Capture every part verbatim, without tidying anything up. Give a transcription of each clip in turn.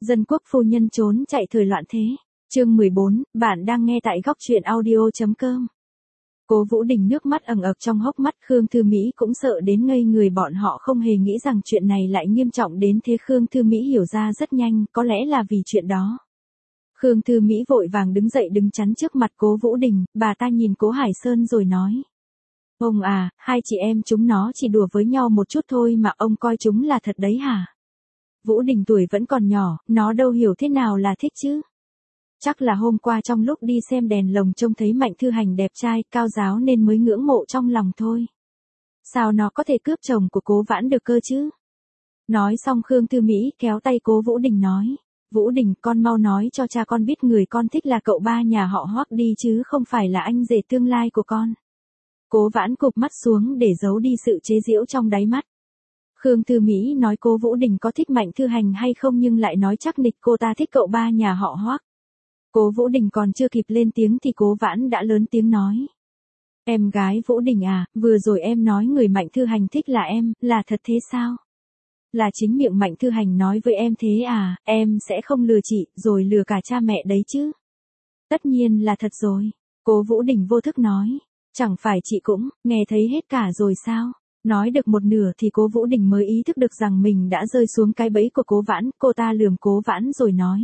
Dân quốc phu nhân trốn chạy thời loạn thế. Chương mười bốn, bạn đang nghe tại góc truyện audio chấm com. Cố Vũ Đình nước mắt ẩn ực trong hốc mắt, Khương Thư Mỹ cũng sợ đến ngây người, bọn họ không hề nghĩ rằng chuyện này lại nghiêm trọng đến thế. Khương Thư Mỹ hiểu ra rất nhanh, có lẽ là vì chuyện đó. Khương Thư Mỹ vội vàng đứng dậy đứng chắn trước mặt Cố Vũ Đình, bà ta nhìn Cố Hải Sơn rồi nói. Ông à, hai chị em chúng nó chỉ đùa với nhau một chút thôi mà ông coi chúng là thật đấy hả? Vũ Đình tuổi vẫn còn nhỏ, nó đâu hiểu thế nào là thích chứ. Chắc là hôm qua trong lúc đi xem đèn lồng trông thấy Mạnh Thư Hành đẹp trai, cao giáo nên mới ngưỡng mộ trong lòng thôi. Sao nó có thể cướp chồng của Cố Vãn được cơ chứ? Nói xong Khương Thư Mỹ kéo tay Cố Vũ Đình nói. Vũ Đình, con mau nói cho cha con biết người con thích là cậu ba nhà họ Hoắc đi chứ không phải là anh rể tương lai của con. Cố Vãn cụp mắt xuống để giấu đi sự chế giễu trong đáy mắt. Khương Thư Mỹ nói Cố Vũ Đình có thích Mạnh Thư Hành hay không nhưng lại nói chắc nịch cô ta thích cậu ba nhà họ Hoắc. Cố Vũ Đình còn chưa kịp lên tiếng thì Cố Vãn đã lớn tiếng nói. Em gái Vũ Đình à, vừa rồi em nói người Mạnh Thư Hành thích là em, là thật thế sao? Là chính miệng Mạnh Thư Hành nói với em thế à, em sẽ không lừa chị, rồi lừa cả cha mẹ đấy chứ? Tất nhiên là thật rồi. Cố Vũ Đình vô thức nói. Chẳng phải chị cũng, nghe thấy hết cả rồi sao? Nói được một nửa thì Cố Vũ Đình mới ý thức được rằng mình đã rơi xuống cái bẫy của Cố Vãn, cô ta lườm Cố Vãn rồi nói.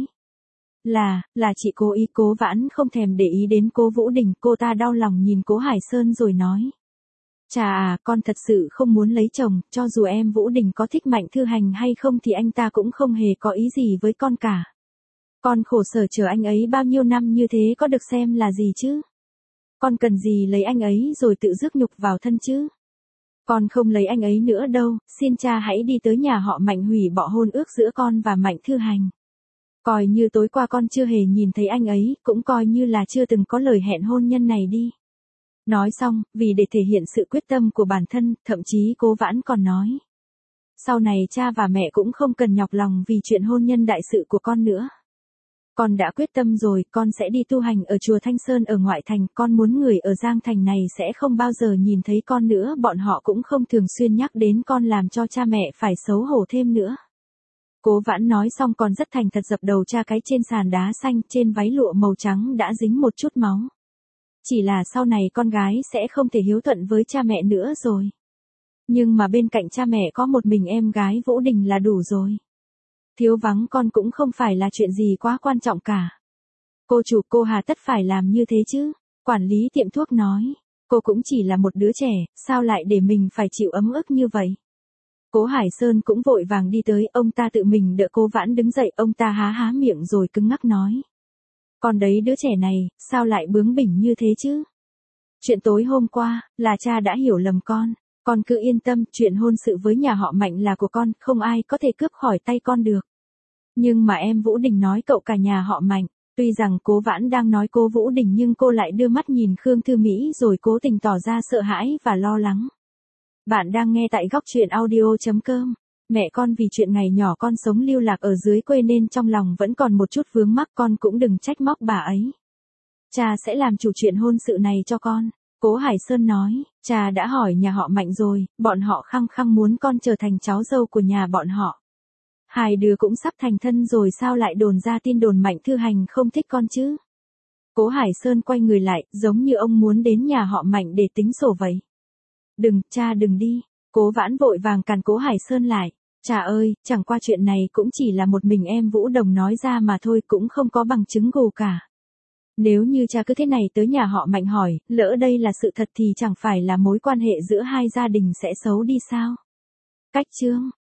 Là, là chị cố ý. Cố Vãn không thèm để ý đến Cố Vũ Đình, cô ta đau lòng nhìn Cố Hải Sơn rồi nói. Chà à, con thật sự không muốn lấy chồng, cho dù em Vũ Đình có thích Mạnh Thư Hành hay không thì anh ta cũng không hề có ý gì với con cả. Con khổ sở chờ anh ấy bao nhiêu năm như thế có được xem là gì chứ? Con cần gì lấy anh ấy rồi tự rước nhục vào thân chứ? Con không lấy anh ấy nữa đâu, xin cha hãy đi tới nhà họ Mạnh hủy bỏ hôn ước giữa con và Mạnh Thư Hành. Coi như tối qua con chưa hề nhìn thấy anh ấy, cũng coi như là chưa từng có lời hẹn hôn nhân này đi. Nói xong, vì để thể hiện sự quyết tâm của bản thân, thậm chí Cố Vãn còn nói. Sau này cha và mẹ cũng không cần nhọc lòng vì chuyện hôn nhân đại sự của con nữa. Con đã quyết tâm rồi, con sẽ đi tu hành ở chùa Thanh Sơn ở ngoại thành, con muốn người ở Giang Thành này sẽ không bao giờ nhìn thấy con nữa, bọn họ cũng không thường xuyên nhắc đến con làm cho cha mẹ phải xấu hổ thêm nữa. Cố Vãn nói xong còn rất thành thật dập đầu cha cái trên sàn đá xanh, trên váy lụa màu trắng đã dính một chút máu. Chỉ là sau này con gái sẽ không thể hiếu thuận với cha mẹ nữa rồi. Nhưng mà bên cạnh cha mẹ có một mình em gái Vũ Đình là đủ rồi. Thiếu vắng con cũng không phải là chuyện gì quá quan trọng cả. Cô chủ, cô hà tất phải làm như thế chứ? Quản lý tiệm thuốc nói. Cô cũng chỉ là một đứa trẻ, sao lại để mình phải chịu ấm ức như vậy? Cố Hải Sơn cũng vội vàng đi tới, ông ta tự mình đỡ Cố Vãn đứng dậy, ông ta há há miệng rồi cứng ngắc nói. Con đấy đứa trẻ này, sao lại bướng bỉnh như thế chứ? Chuyện tối hôm qua, là cha đã hiểu lầm con. Con cứ yên tâm, chuyện hôn sự với nhà họ Mạnh là của con, không ai có thể cướp khỏi tay con được. Nhưng mà em Vũ Đình nói cậu cả nhà họ Mạnh. Tuy rằng Cố Vãn đang nói cô Vũ Đình nhưng cô lại đưa mắt nhìn Khương Thư Mỹ rồi cố tình tỏ ra sợ hãi và lo lắng. Bạn đang nghe tại góc truyện audio chấm com. Mẹ con vì chuyện ngày nhỏ con sống lưu lạc ở dưới quê nên trong lòng vẫn còn một chút vướng mắc, con cũng đừng trách móc bà ấy. Cha sẽ làm chủ chuyện hôn sự này cho con. Cố Hải Sơn nói, cha đã hỏi nhà họ Mạnh rồi, bọn họ khăng khăng muốn con trở thành cháu dâu của nhà bọn họ. Hai đứa cũng sắp thành thân rồi sao lại đồn ra tin đồn Mạnh Thư Hành không thích con chứ? Cố Hải Sơn quay người lại, giống như ông muốn đến nhà họ Mạnh để tính sổ vậy. Đừng, cha đừng đi. Cố Vãn vội vàng cản Cố Hải Sơn lại. Cha ơi, chẳng qua chuyện này cũng chỉ là một mình em Vũ Đồng nói ra mà thôi, cũng không có bằng chứng gù cả. Nếu như cha cứ thế này tới nhà họ Mạnh hỏi, lỡ đây là sự thật thì chẳng phải là mối quan hệ giữa hai gia đình sẽ xấu đi sao? Cách chương.